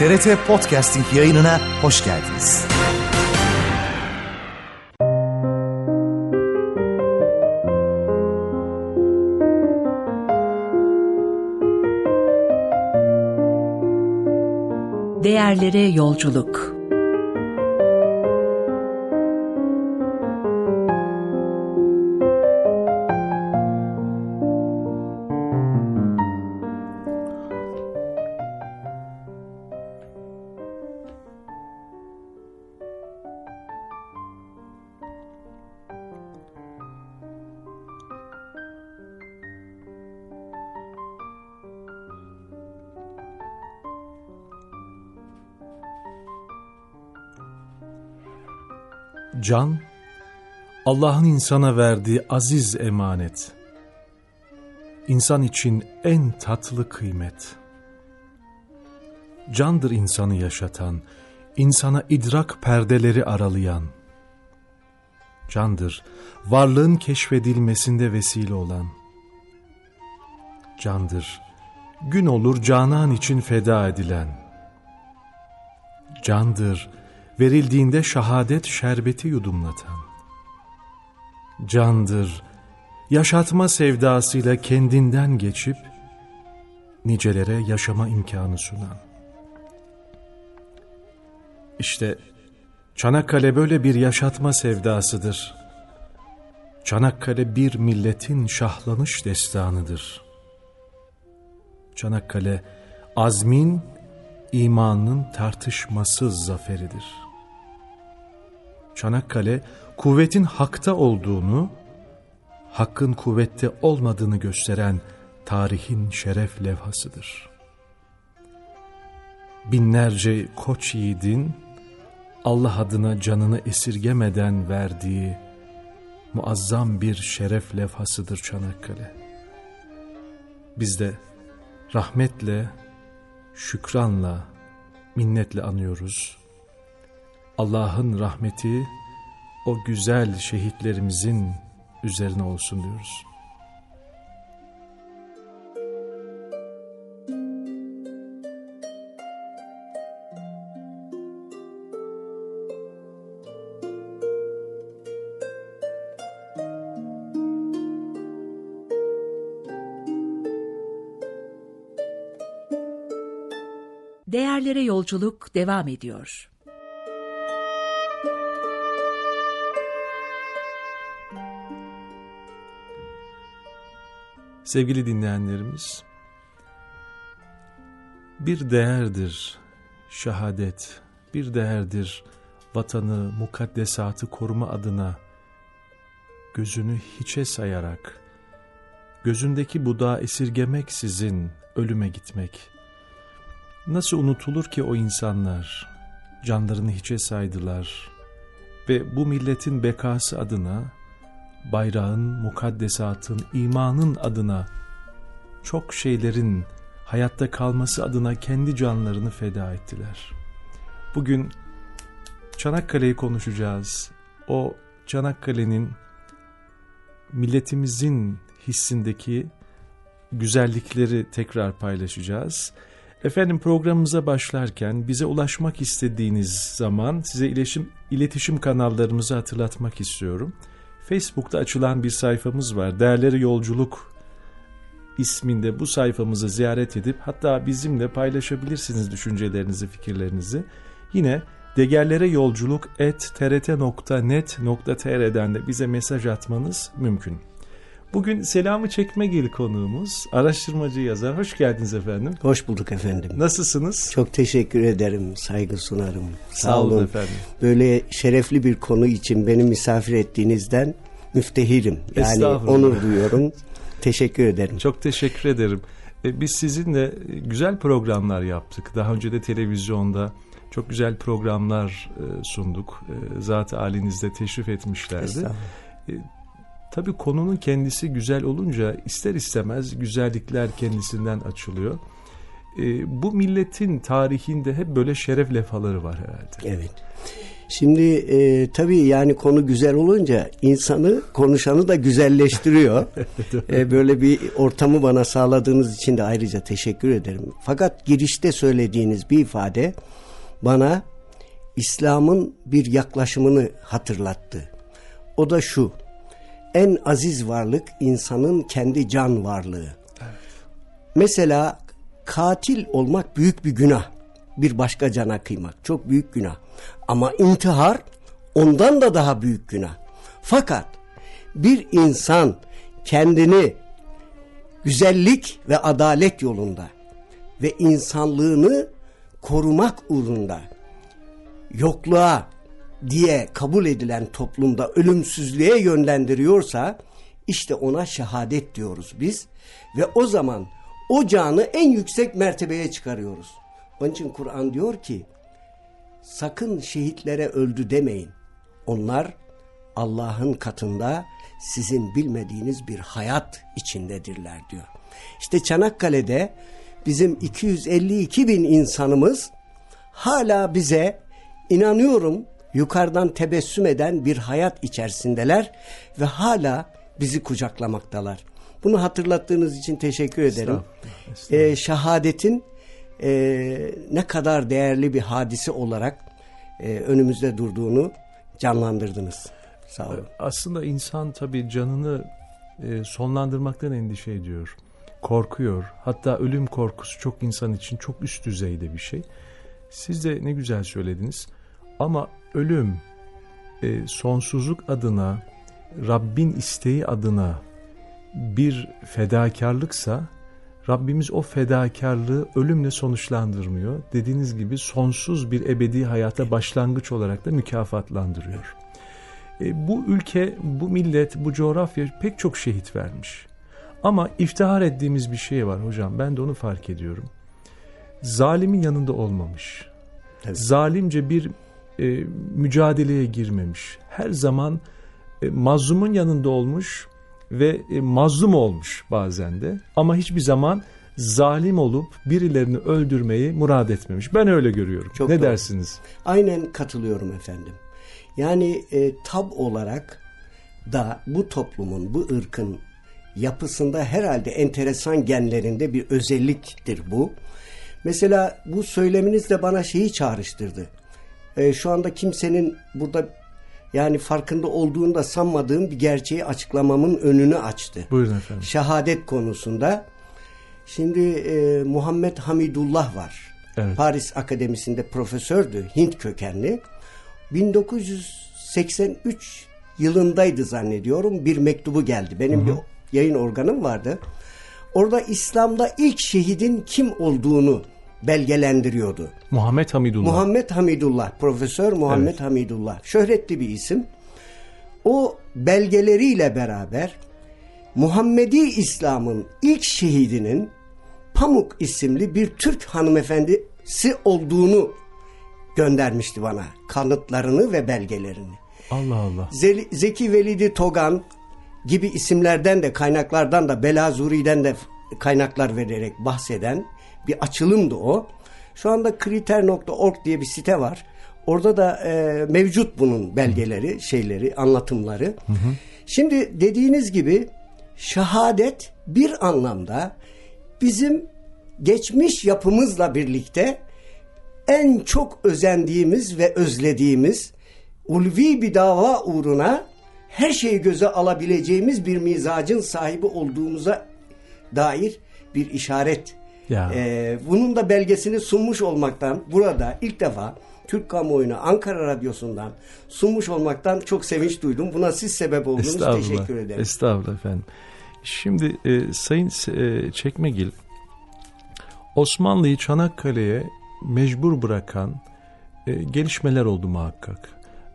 TRT Podcasting yayınına hoş geldiniz. Değerlere yolculuk. Can, Allah'ın insana verdiği aziz emanet. İnsan için en tatlı kıymet. Candır insanı yaşatan, insana idrak perdeleri aralayan. Candır, varlığın keşfedilmesinde vesile olan. Candır, gün olur canan için feda edilen. Candır, verildiğinde şehadet şerbeti yudumlatan. Candır, yaşatma sevdasıyla kendinden geçip nicelere yaşama imkanı sunan. İşte Çanakkale böyle bir yaşatma sevdasıdır. Çanakkale bir milletin şahlanış destanıdır. Çanakkale azmin, imanın tartışmasız zaferidir. Çanakkale, kuvvetin hakta olduğunu, hakkın kuvvette olmadığını gösteren tarihin şeref levhasıdır. Binlerce koç yiğidin Allah adına canını esirgemeden verdiği muazzam bir şeref levhasıdır Çanakkale. Biz de rahmetle, şükranla, minnetle anıyoruz. Allah'ın rahmeti o güzel şehitlerimizin üzerine olsun diyoruz. Değerlere yolculuk devam ediyor. Sevgili dinleyenlerimiz, bir değerdir şehadet, bir değerdir vatanı, mukaddesatı koruma adına gözünü hiçe sayarak, gözündeki budağı esirgemeksizin ölüme gitmek. Nasıl unutulur ki o insanlar canlarını hiçe saydılar ve bu milletin bekası adına, bayrağın, mukaddesatın, imanın adına, çok şeylerin hayatta kalması adına kendi canlarını feda ettiler. Bugün Çanakkale'yi konuşacağız. O Çanakkale'nin milletimizin hissindeki güzellikleri tekrar paylaşacağız. Efendim, programımıza başlarken bize ulaşmak istediğiniz zaman size iletişim kanallarımızı hatırlatmak istiyorum. Facebook'ta açılan bir sayfamız var. Değerlere Yolculuk isminde bu sayfamızı ziyaret edip hatta bizimle paylaşabilirsiniz düşüncelerinizi, fikirlerinizi. Yine degerlereyolculuk@trt.net.tr'den de bize mesaj atmanız mümkün. Bugün Selami Çekmegil konuğumuz, araştırmacı yazar. Hoş geldiniz efendim. Hoş bulduk efendim. Nasılsınız? Çok teşekkür ederim, saygı sunarım. Sağ olun efendim. Böyle şerefli bir konu için beni misafir ettiğinizden müftehirim. Yani onur duyuyorum. Teşekkür ederim. Çok teşekkür ederim. Biz sizinle güzel programlar yaptık. Daha önce de televizyonda çok güzel programlar sunduk. Zat-ı halinizde teşrif etmişlerdi. Tabii konunun kendisi güzel olunca ister istemez güzellikler kendisinden açılıyor. Bu milletin tarihinde hep böyle şeref levhaları var herhalde. Evet. Şimdi tabii yani konu güzel olunca insanı, konuşanı da güzelleştiriyor. Böyle bir ortamı bana sağladığınız için de ayrıca teşekkür ederim. Fakat girişte söylediğiniz bir ifade bana İslam'ın bir yaklaşımını hatırlattı. O da şu: en aziz varlık insanın kendi can varlığı. Evet. Mesela katil olmak büyük bir günah. Bir başka cana kıymak çok büyük günah. Ama intihar ondan da daha büyük günah. Fakat bir insan kendini güzellik ve adalet yolunda ve insanlığını korumak uğrunda yokluğa diye kabul edilen toplumda ölümsüzlüğe yönlendiriyorsa işte ona şehadet diyoruz biz. Ve o zaman o canı en yüksek mertebeye çıkarıyoruz. Onun için Kur'an diyor ki sakın şehitlere öldü demeyin. Onlar Allah'ın katında sizin bilmediğiniz bir hayat içindedirler diyor. İşte Çanakkale'de bizim 252 bin insanımız hala bize inanıyorum yukarıdan tebessüm eden bir hayat içerisindeler ve hala bizi kucaklamaktalar. Bunu hatırlattığınız için teşekkür ederim. Estağfurullah. Şehadetin ne kadar değerli bir hadise olarak önümüzde durduğunu canlandırdınız. Sağ olun. Aslında insan tabii canını sonlandırmaktan endişe ediyor. Korkuyor. Hatta ölüm korkusu çok insan için çok üst düzeyde bir şey. Siz de ne güzel söylediniz. Ama ölüm sonsuzluk adına, Rabbin isteği adına bir fedakarlıksa Rabbimiz o fedakarlığı ölümle sonuçlandırmıyor. Dediğiniz gibi sonsuz bir ebedi hayata başlangıç olarak da mükafatlandırıyor. Bu ülke, bu millet, bu coğrafya pek çok şehit vermiş. Ama iftihar ettiğimiz bir şey var hocam. Ben de onu fark ediyorum. Zalimin yanında olmamış. Evet. Zalimce bir mücadeleye girmemiş. Her zaman mazlumun yanında olmuş ve mazlum olmuş bazen de. Ama hiçbir zaman zalim olup birilerini öldürmeyi murad etmemiş. Ben öyle görüyorum. Çok ne doğru dersiniz? Aynen katılıyorum efendim. Yani tab olarak da bu toplumun, bu ırkın yapısında herhalde enteresan genlerinde bir özelliktir bu. Mesela bu söyleminiz de bana şeyi çağrıştırdı. Şu anda kimsenin burada yani farkında olduğunu da sanmadığım bir gerçeği açıklamamın önünü açtı. Buyurun efendim. Şehadet konusunda. Şimdi Muhammed Hamidullah var. Evet. Paris Akademisi'nde profesördü. Hint kökenli. 1983 yılındaydı zannediyorum. Bir mektubu geldi. Benim bir yayın organım vardı. Orada İslam'da ilk şehidin kim olduğunu belgelendiriyordu. Muhammed Hamidullah. Muhammed Hamidullah. Profesör Muhammed evet. Hamidullah. Şöhretli bir isim. O belgeleriyle beraber Muhammedi İslam'ın ilk şehidinin Pamuk isimli bir Türk hanımefendisi olduğunu göndermişti bana. Kanıtlarını ve belgelerini. Allah Allah. Zeki Velidi Togan gibi isimlerden de kaynaklardan da Belazuri'den de kaynaklar vererek bahseden bir açılımdı o. Şu anda kriter.org diye bir site var. Orada da mevcut bunun belgeleri, şeyleri, anlatımları. Şimdi dediğiniz gibi şehadet bir anlamda bizim geçmiş yapımızla birlikte en çok özendiğimiz ve özlediğimiz ulvi bir dava uğruna her şeyi göze alabileceğimiz bir mizacın sahibi olduğumuza dair bir işaret. Bunun da belgesini sunmuş olmaktan burada ilk defa Türk kamuoyuna Ankara Radyosu'ndan sunmuş olmaktan çok sevinç duydum. Buna siz sebep oldunuz. Teşekkür ederim. Estağfurullah efendim. Şimdi Sayın Çekmegil, Osmanlı'yı Çanakkale'ye mecbur bırakan gelişmeler oldu muhakkak.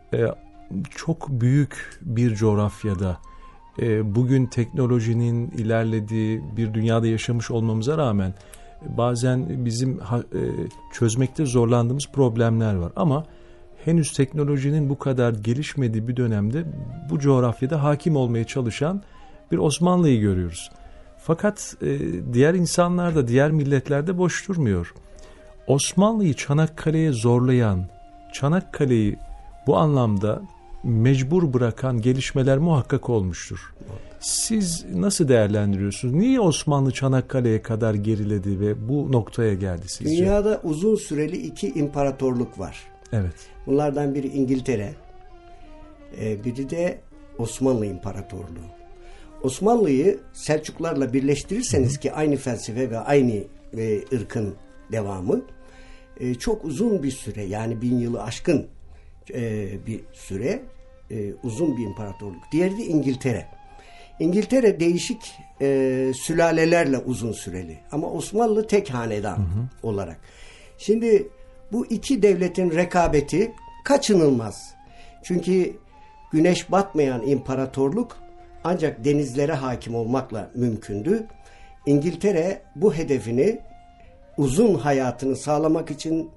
Çok büyük bir coğrafyada bugün teknolojinin ilerlediği bir dünyada yaşamış olmamıza rağmen bazen bizim çözmekte zorlandığımız problemler var. Ama henüz teknolojinin bu kadar gelişmediği bir dönemde bu coğrafyada hakim olmaya çalışan bir Osmanlı'yı görüyoruz. Fakat diğer insanlar da diğer milletler de boş durmuyor. Osmanlı'yı Çanakkale'ye zorlayan, Çanakkale'yi bu anlamda mecbur bırakan gelişmeler muhakkak olmuştur. Siz nasıl değerlendiriyorsunuz? Niye Osmanlı Çanakkale'ye kadar geriledi ve bu noktaya geldi sizce? Dünyada uzun süreli 2 imparatorluk var. Evet. Bunlardan biri İngiltere, biri de Osmanlı İmparatorluğu. Osmanlı'yı Selçuklarla birleştirirseniz ki aynı felsefe ve aynı ırkın devamı, çok uzun bir süre, yani 1000 yılı aşkın bir süre, uzun bir imparatorluk. Diğeri de İngiltere. İngiltere değişik sülalelerle uzun süreli ama Osmanlı tek hanedan olarak. Şimdi bu iki devletin rekabeti kaçınılmaz. Çünkü güneş batmayan imparatorluk ancak denizlere hakim olmakla mümkündü. İngiltere bu hedefini, uzun hayatını sağlamak için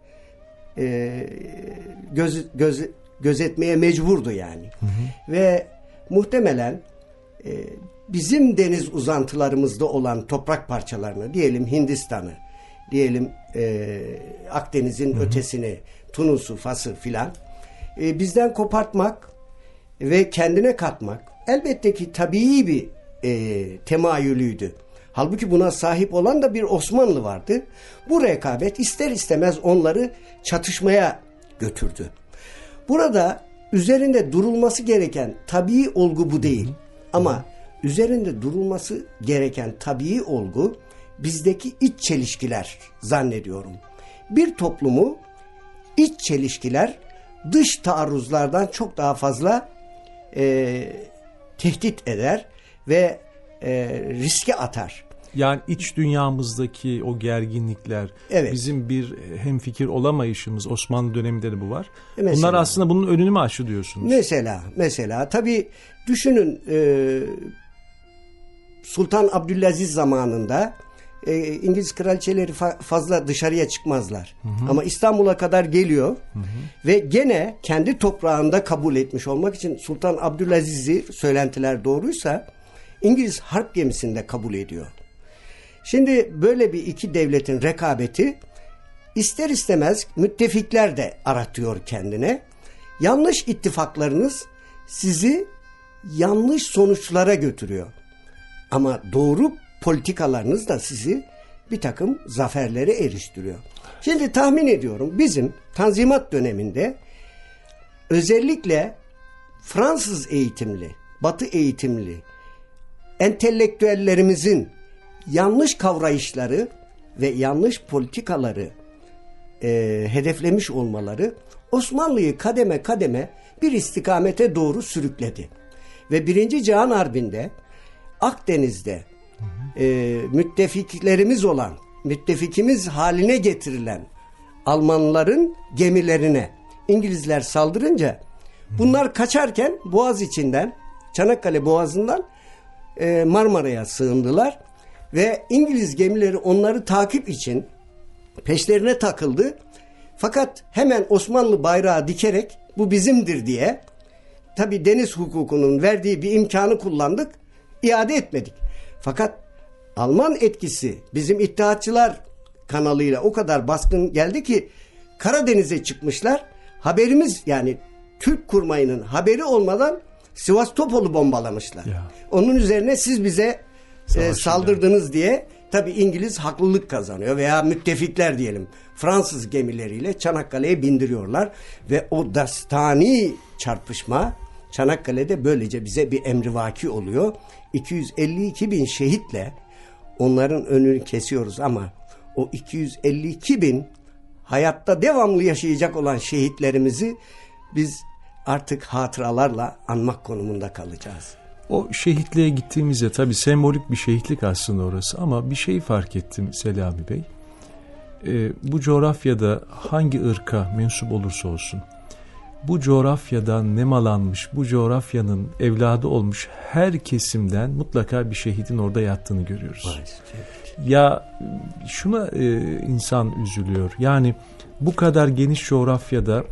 gözetmeye mecburdu yani. Ve muhtemelen bizim deniz uzantılarımızda olan toprak parçalarını, diyelim Hindistan'ı, diyelim Akdeniz'in ötesini, Tunus'u, Fas'ı filan bizden kopartmak ve kendine katmak elbette ki tabii bir temayülüydü. Halbuki buna sahip olan da bir Osmanlı vardı. Bu rekabet ister istemez onları çatışmaya götürdü. Burada üzerinde durulması gereken tabii olgu bu değil. Ama üzerinde durulması gereken tabii olgu bizdeki iç çelişkiler zannediyorum. Bir toplumu iç çelişkiler dış taarruzlardan çok daha fazla tehdit eder ve riske atar. Yani iç dünyamızdaki o gerginlikler, evet, bizim bir hemfikir olamayışımız, Osmanlı döneminde de bu var. Mesela, bunlar aslında bunun önünü mü aşıyor diyorsunuz? Mesela tabii düşünün, Sultan Abdülaziz zamanında İngiliz kraliçeleri fazla dışarıya çıkmazlar. Ama İstanbul'a kadar geliyor ve gene kendi toprağında kabul etmiş olmak için Sultan Abdülaziz'i, söylentiler doğruysa, İngiliz harp gemisinde kabul ediyor. Şimdi böyle bir iki devletin rekabeti ister istemez müttefikler de aratıyor kendine. Yanlış ittifaklarınız sizi yanlış sonuçlara götürüyor. Ama doğru politikalarınız da sizi bir takım zaferlere eriştiriyor. Şimdi tahmin ediyorum bizim Tanzimat döneminde özellikle Fransız eğitimli, Batı eğitimli entelektüellerimizin yanlış kavrayışları ve yanlış politikaları hedeflemiş olmaları Osmanlı'yı kademe kademe bir istikamete doğru sürükledi. Ve 1. Cihan Harbi'nde Akdeniz'de müttefiklerimiz olan, müttefikimiz haline getirilen Almanların gemilerine İngilizler saldırınca bunlar kaçarken Boğaz içinden, Çanakkale Boğazı'ndan Marmara'ya sığındılar ve İngiliz gemileri onları takip için peşlerine takıldı. Fakat hemen Osmanlı bayrağı dikerek bu bizimdir diye, tabii deniz hukukunun verdiği bir imkanı kullandık, iade etmedik. Fakat Alman etkisi bizim İttihatçılar kanalıyla o kadar baskın geldi ki Karadeniz'e çıkmışlar. Haberimiz, yani Türk kurmayının haberi olmadan Sivastopol'u bombalamışlar. Ya. Onun üzerine siz bize saldırdınız diye tabii İngiliz haklılık kazanıyor veya müttefikler diyelim Fransız gemileriyle Çanakkale'ye bindiriyorlar ve o dastani çarpışma Çanakkale'de böylece bize bir emrivaki oluyor. 252 bin şehitle onların önünü kesiyoruz ama o 252 bin hayatta devamlı yaşayacak olan şehitlerimizi biz artık hatıralarla anmak konumunda kalacağız. O şehitliğe gittiğimizde tabii sembolik bir şehitlik aslında orası, ama bir şey fark ettim Selami Bey. Bu coğrafyada hangi ırka mensup olursa olsun, bu coğrafyadan nemalanmış, bu coğrafyanın evladı olmuş her kesimden mutlaka bir şehidin orada yattığını görüyoruz. Evet. Ya şuna insan üzülüyor. Yani bu kadar geniş coğrafyada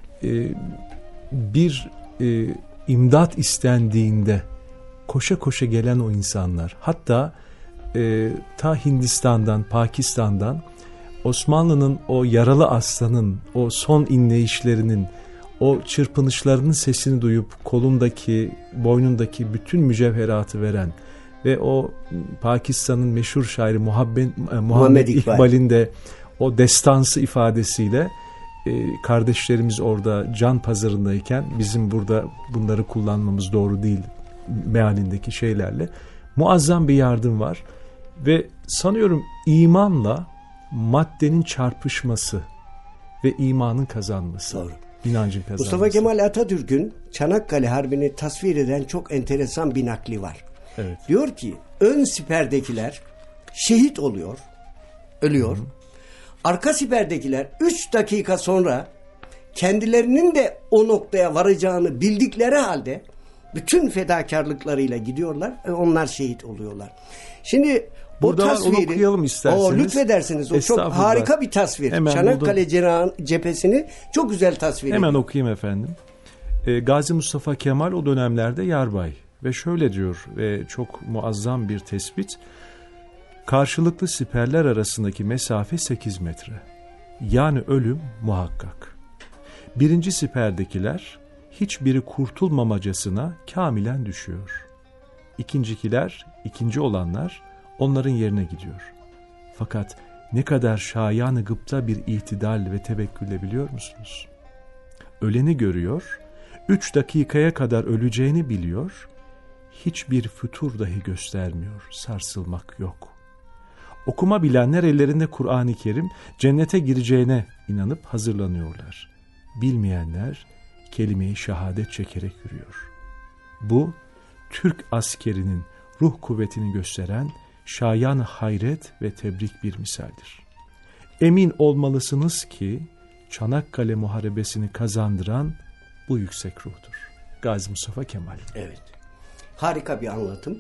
bir imdat istendiğinde koşa koşa gelen o insanlar, hatta ta Hindistan'dan, Pakistan'dan Osmanlı'nın o yaralı aslanın o son inleyişlerinin o çırpınışlarının sesini duyup kolundaki, boynundaki bütün mücevheratı veren ve o Pakistan'ın meşhur şairi Muhammed İkbal'in de o destansı ifadesiyle kardeşlerimiz orada can pazarındayken bizim burada bunları kullanmamız doğru değil mealindeki şeylerle muazzam bir yardım var. Ve sanıyorum imanla maddenin çarpışması ve imanın kazanması. Doğru. İnancın kazanması. Mustafa Kemal Atatürk'ün Çanakkale Harbi'ni tasvir eden çok enteresan bir nakli var. Evet. Diyor ki ön siperdekiler şehit oluyor, ölüyor. Hı-hı. Arka siperdekiler 3 dakika sonra kendilerinin de o noktaya varacağını bildikleri halde bütün fedakarlıklarıyla gidiyorlar ve onlar şehit oluyorlar. Şimdi burada o tasviri, onu okuyalım isterseniz. Lütfedersiniz. O çok harika bir tasvir. Hemen Çanakkale cephesini çok güzel tasvir ediyor. Hemen okuyayım efendim. Gazi Mustafa Kemal o dönemlerde yarbay ve şöyle diyor ve çok muazzam bir tespit. Karşılıklı siperler arasındaki mesafe 8 metre. Yani ölüm muhakkak. Birinci siperdekiler hiçbiri kurtulmamacasına kamilen düşüyor. İkinci olanlar onların yerine gidiyor. Fakat ne kadar şayan-ı gıpta bir itidal ve tevekkülle biliyor musunuz? Öleni görüyor, 3 dakikaya kadar öleceğini biliyor, hiçbir fütur dahi göstermiyor, sarsılmak yok. Okuma bilenler ellerinde Kur'an-ı Kerim cennete gireceğine inanıp hazırlanıyorlar. Bilmeyenler kelime-i şehadet çekerek yürüyor. Bu Türk askerinin ruh kuvvetini gösteren şayan hayret ve tebrik bir misaldir. Emin olmalısınız ki Çanakkale Muharebesini kazandıran bu yüksek ruhtur. Gazi Mustafa Kemal. Evet. Harika bir anlatım.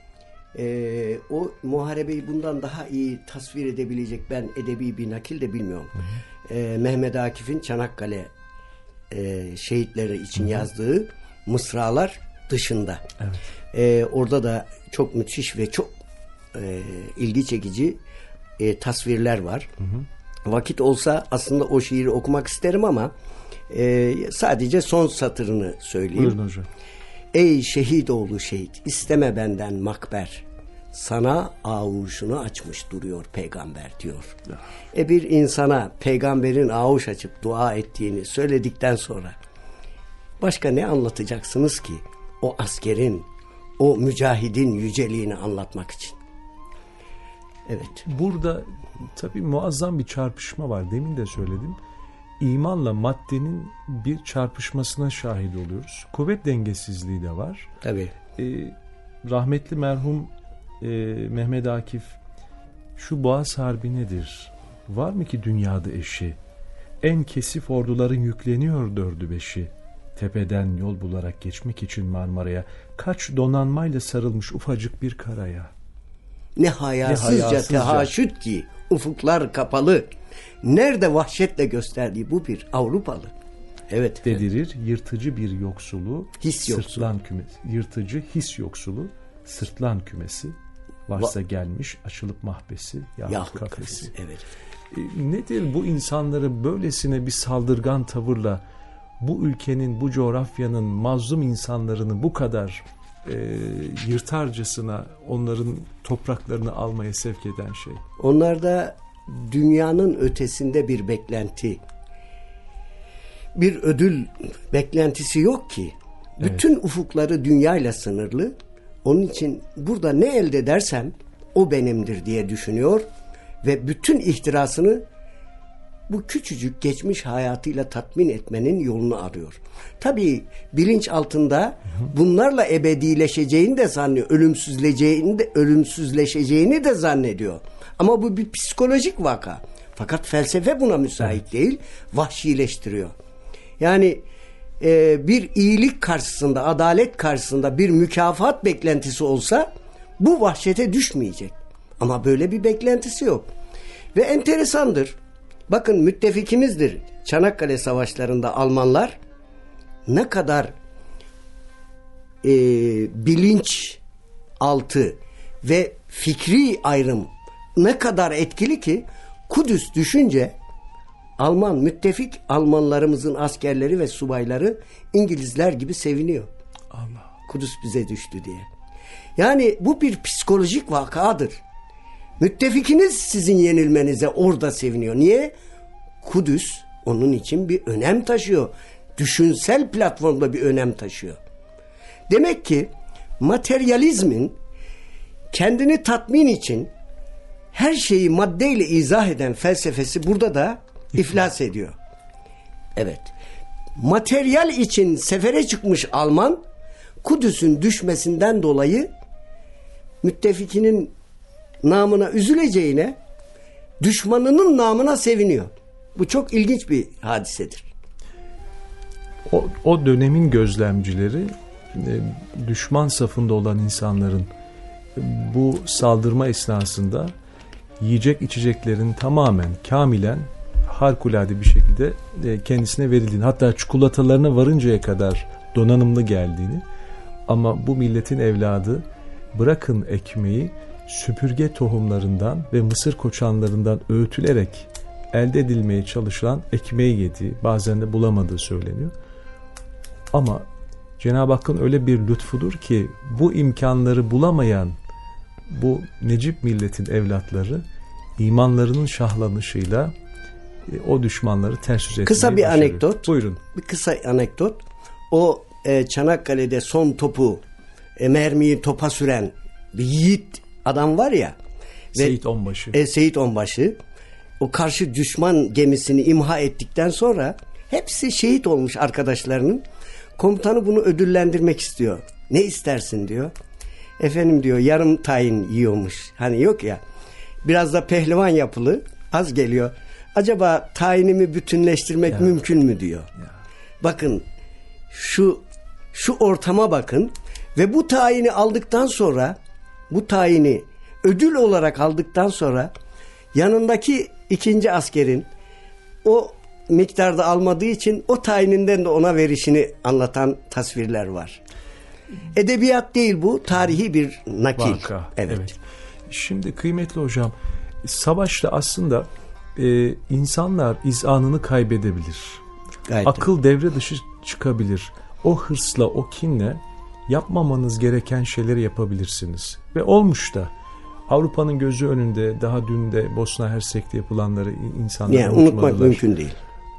O muharebeyi bundan daha iyi tasvir edebilecek ben edebi bir nakil de bilmiyorum. Mehmet Akif'in Çanakkale şehitleri için yazdığı mısralar dışında. Evet. Orada da çok müthiş ve çok ilgi çekici tasvirler var. Vakit olsa aslında o şiiri okumak isterim ama sadece son satırını söyleyeyim. Buyurun hocam. Ey şehit oğlu şehit, isteme benden makber. Sana ağuşunu açmış duruyor peygamber diyor. Bir insana peygamberin ağuş açıp dua ettiğini söyledikten sonra başka ne anlatacaksınız ki o askerin, o mücahidin yüceliğini anlatmak için? Evet. Burada tabii muazzam bir çarpışma var. Demin de söyledim. İmanla maddenin bir çarpışmasına şahit oluyoruz. Kuvvet dengesizliği de var. Tabii. Rahmetli merhum Mehmet Akif şu Boğaz Harbi nedir? Var mı ki dünyada eşi? En kesif orduların yükleniyor 4'ü 5'i. Tepeden yol bularak geçmek için Marmara'ya kaç donanmayla sarılmış ufacık bir karaya. Ne hayasızca tehaşüt ki ufuklar kapalı. Nerede vahşetle gösterdiği bu bir Avrupalı. Evet. Dedirir yırtıcı bir yoksulu, his yoksulu. Sırtlan kümesi. Yırtıcı his yoksulu, sırtlan kümesi. Varsa gelmiş açılıp mahbesi yahut kafesi. Evet. Nedir bu insanları böylesine bir saldırgan tavırla bu ülkenin, bu coğrafyanın mazlum insanlarını bu kadar yırtarcasına onların topraklarını almaya sevk eden şey? Onlarda dünyanın ötesinde bir beklenti, bir ödül beklentisi yok ki. Bütün ufukları dünyayla sınırlı. Onun için burada ne elde edersem o benimdir diye düşünüyor ve bütün ihtirasını bu küçücük geçmiş hayatıyla tatmin etmenin yolunu arıyor. Tabii bilinç altında bunlarla ebedileşeceğini de zannediyor, ölümsüzleşeceğini de zannediyor. Ama bu bir psikolojik vaka. Fakat felsefe buna müsait değil, vahşileştiriyor. Yani bir iyilik karşısında, adalet karşısında bir mükafat beklentisi olsa bu vahşete düşmeyecek. Ama böyle bir beklentisi yok. Ve enteresandır. Bakın müttefikimizdir. Çanakkale Savaşları'nda Almanlar ne kadar bilinç altı ve fikri ayrım ne kadar etkili ki Kudüs düşünce Alman, müttefik Almanlarımızın askerleri ve subayları İngilizler gibi seviniyor. Allah. Kudüs bize düştü diye. Yani bu bir psikolojik vakadır. Müttefikiniz sizin yenilmenize orada seviniyor. Niye? Kudüs onun için bir önem taşıyor. Düşünsel platformda bir önem taşıyor. Demek ki materyalizmin kendini tatmin için her şeyi maddeyle izah eden felsefesi burada da iflas ediyor. Evet. Materyal için sefere çıkmış Alman, Kudüs'ün düşmesinden dolayı müttefikinin namına üzüleceğine düşmanının namına seviniyor. Bu çok ilginç bir hadisedir. O dönemin gözlemcileri düşman safında olan insanların bu saldırma esnasında yiyecek içeceklerin tamamen kamilen harikulade bir şekilde kendisine verildiğini, hatta çikolatalarına varıncaya kadar donanımlı geldiğini, ama bu milletin evladı bırakın ekmeği, süpürge tohumlarından ve mısır koçanlarından öğütülerek elde edilmeye çalışılan ekmeği yediği, bazen de bulamadığı söyleniyor. Ama Cenab-ı Hakk'ın öyle bir lütfudur ki bu imkanları bulamayan bu necip milletin evlatları imanlarının şahlanışıyla o düşmanları ters yüz etmeyi Kısa bir başarıyor. anekdot. Buyurun. Bir kısa anekdot. O Çanakkale'de son topu, mermiyi topa süren bir yiğit adam var ya. Seyit Onbaşı. Seyit Onbaşı. O karşı düşman gemisini imha ettikten sonra hepsi şehit olmuş arkadaşlarının. Komutanı bunu ödüllendirmek istiyor. Ne istersin diyor. Efendim diyor, yarım tayin yiyormuş. Hani yok ya, biraz da pehlivan yapılı, az geliyor. Acaba tayinimi bütünleştirmek mümkün mü diyor. Ya. Bakın şu ortama bakın ve bu tayini aldıktan sonra, bu tayini ödül olarak aldıktan sonra yanındaki ikinci askerin o miktarda almadığı için o tayininden de ona verişini anlatan tasvirler var. Edebiyat değil bu, tarihi bir nakil. Vaka. Evet. Şimdi kıymetli hocam, savaşta aslında insanlar izanını kaybedebilir. Gayet akıl devre dışı çıkabilir. O hırsla, o kinle yapmamanız gereken şeyleri yapabilirsiniz. Ve olmuş da. Avrupa'nın gözü önünde daha dün de Bosna Hersek'te yapılanları insanlar yani unutmak mümkün değil.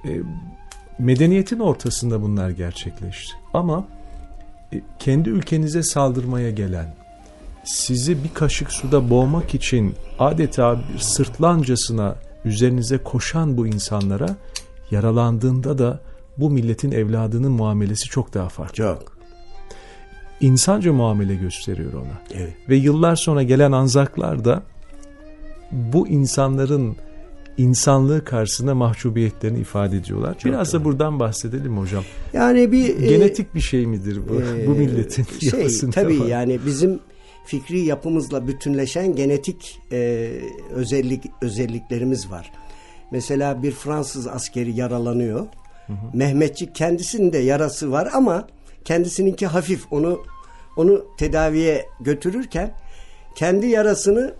Medeniyetin ortasında bunlar gerçekleşti. Ama kendi ülkenize saldırmaya gelen, sizi bir kaşık suda boğmak için adeta bir sırtlancasına üzerinize koşan bu insanlara yaralandığında da bu milletin evladının muamelesi çok daha farklı. Çok. İnsanca muamele gösteriyor ona. Evet. Ve yıllar sonra gelen Anzaklar da bu insanların insanlığı karşısında mahcubiyetlerini ifade ediyorlar. Çok biraz da buradan bahsedelim hocam. Yani bir genetik bir şey midir bu? Bu milletin yapısında tabii var. Yani bizim fikri yapımızla bütünleşen genetik özelliklerimiz var. Mesela bir Fransız askeri yaralanıyor. Mehmetçik kendisinin de yarası var ama kendisininki hafif. Onu tedaviye götürürken kendi yarasını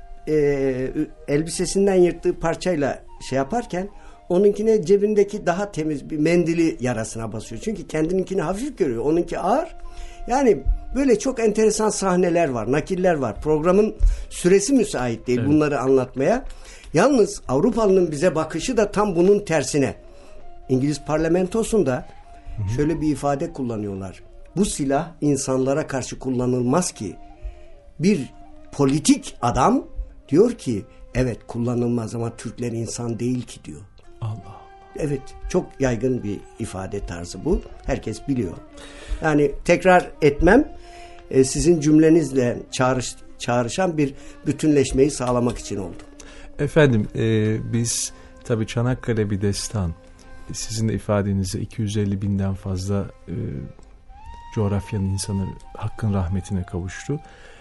elbisesinden yırttığı parçayla şey yaparken onunkine cebindeki daha temiz bir mendili yarasına basıyor. Çünkü kendininkini hafif görüyor. Onunki ağır. Yani böyle çok enteresan sahneler var, nakiller var. Programın süresi müsait değil bunları anlatmaya. Yalnız Avrupalı'nın bize bakışı da tam bunun tersine. İngiliz parlamentosunda şöyle bir ifade kullanıyorlar. Bu silah insanlara karşı kullanılmaz ki. Bir politik adam diyor ki evet kullanılmaz ama Türkler insan değil ki diyor. Allah. Evet, çok yaygın bir ifade tarzı bu. Herkes biliyor. Yani tekrar etmem, sizin cümlenizle çağrışan bir bütünleşmeyi sağlamak için oldu. Efendim biz tabii Çanakkale bir destan. Sizin de ifadenizle 250 binden fazla coğrafyanın insanı Hakk'ın rahmetine kavuştu.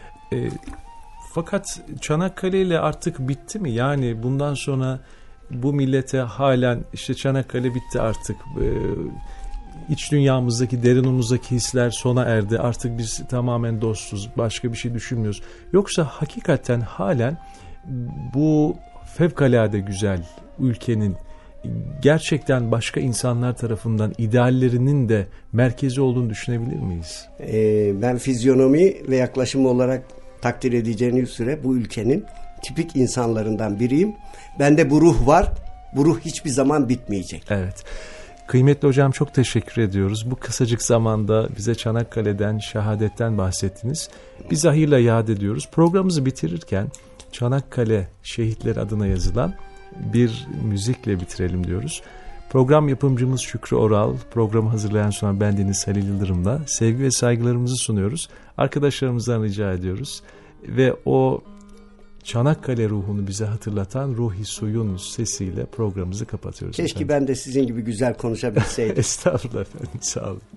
Fakat Çanakkale ile artık bitti mi? Yani bundan sonra bu millete halen işte Çanakkale bitti artık. İç dünyamızdaki, derinimizdeki hisler sona erdi. Artık biz tamamen dostuz. Başka bir şey düşünmüyoruz. Yoksa hakikaten halen bu fevkalade güzel ülkenin gerçekten başka insanlar tarafından ideallerinin de merkezi olduğunu düşünebilir miyiz? Ben fizyonomi ve yaklaşım olarak takdir edeceğiniz üzere bu ülkenin tipik insanlarından biriyim. Bende bu ruh var. Bu ruh hiçbir zaman bitmeyecek. Evet. Kıymetli hocam, çok teşekkür ediyoruz. Bu kısacık zamanda bize Çanakkale'den, şehadetten bahsettiniz. Biz hayırla yad ediyoruz. Programımızı bitirirken Çanakkale şehitleri adına yazılan bir müzikle bitirelim diyoruz. Program yapımcımız Şükrü Oral, programı hazırlayan sunan bendeniz Halil Yıldırım'la sevgi ve saygılarımızı sunuyoruz. Arkadaşlarımızdan rica ediyoruz. Ve o Çanakkale ruhunu bize hatırlatan Ruhi Suyun sesiyle programımızı kapatıyoruz. Keşke efendim. ben de sizin gibi güzel konuşabilseydim. Estağfurullah efendim, sağ olun.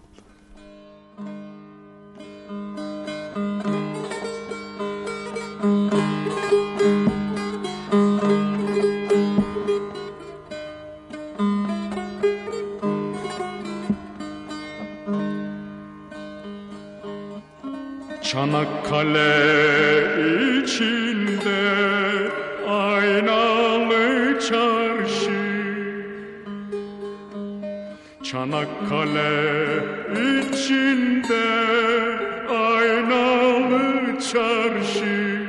Çanakkale içinde aynalı çarşı, Çanakkale içinde aynalı çarşı,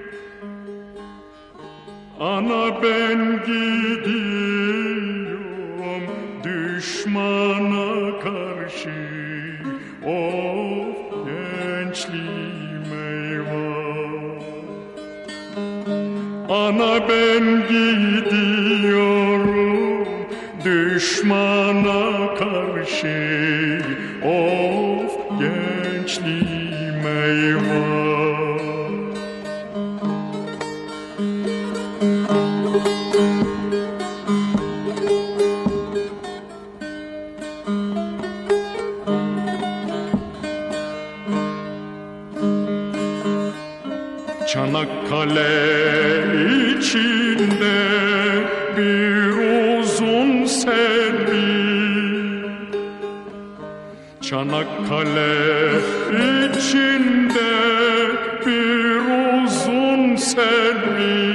ana ben gidiyorum düşmana karşı, of gençliğim eyvah. Ana ben gidiyorum düşmana karşı, of gençliğim eyvah. Çanakkale içinde bir uzun selvi, Çanakkale içinde bir uzun selvi,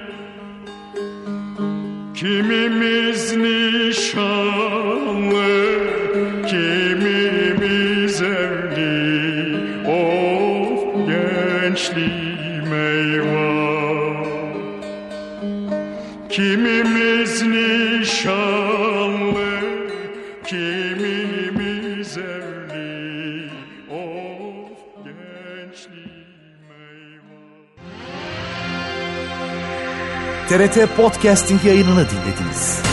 kimimiz nişanlı, kimimiz evli, of gençliğim eyvah. Kimimiz nişanlı, kimimiz evli, of gençliğim eyvah. TRT Podcasting yayınını dinlediniz.